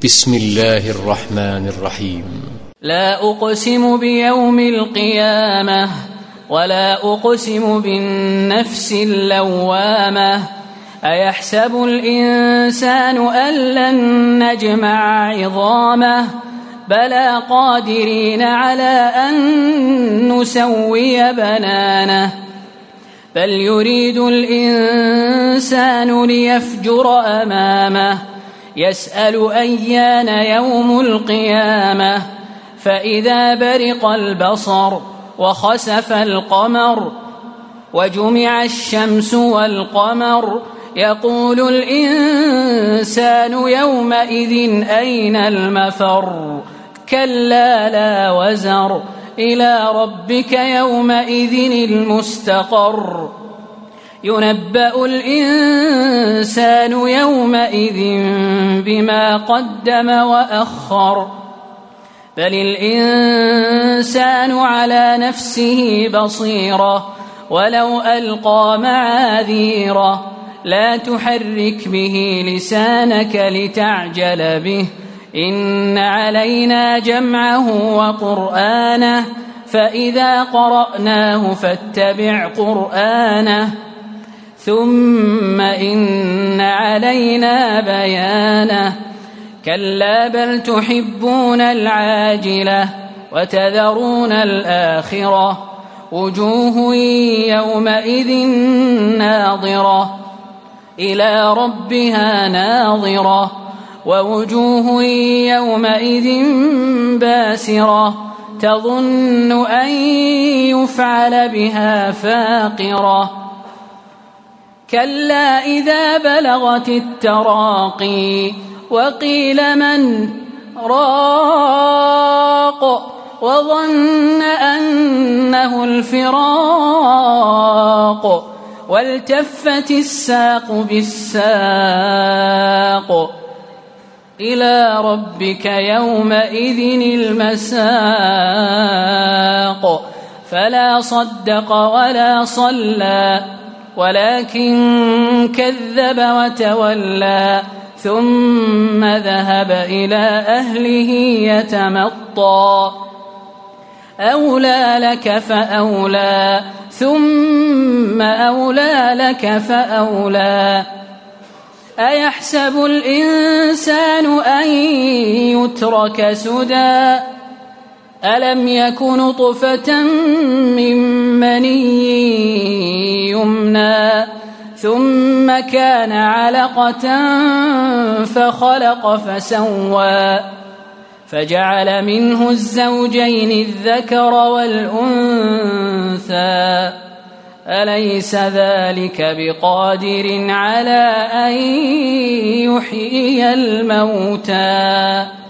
بسم الله الرحمن الرحيم. لا أقسم بيوم القيامة ولا أقسم بالنفس اللوامة أيحسب الإنسان أن لن نجمع عظامه بلى قادرين على أن نسوي بنانه بل يريد الإنسان ليفجر أمامه يسأل أيان يوم القيامة فإذا برق البصر وخسف القمر وجمع الشمس والقمر يقول الإنسان يومئذ أين المفر كلا لا وزر إلى ربك يومئذ المستقر ينبأ الإنسان يومئذ بما قدم وأخر بل الإنسان على نفسه بصيرة ولو ألقى معاذيره لا تحرك به لسانك لتعجل به إن علينا جمعه وقرآنه فإذا قرأناه فاتبع قرآنه ثم إن علينا بيانه كلا بل تحبون العاجلة وتذرون الآخرة وجوه يومئذ ناظرة إلى ربها ناظرة ووجوه يومئذ باسرة تظن أن يفعل بها فاقرة كلا إذا بلغت التراقي وقيل من راق وظن أنه الفراق والتفت الساق بالساق إلى ربك يومئذ المساق فلا صدق ولا صلى ولكن كذب وتولى ثم ذهب إلى أهله يتمطى أولى لك فأولى ثم أولى لك فأولى أيحسب الإنسان أن يترك سدى ألم يك نطفة من مني يمنى ثم كان علقة فخلق فسوى فجعل منه الزوجين الذكر والأنثى أليس ذلك بقادر على أن يحيي الموتى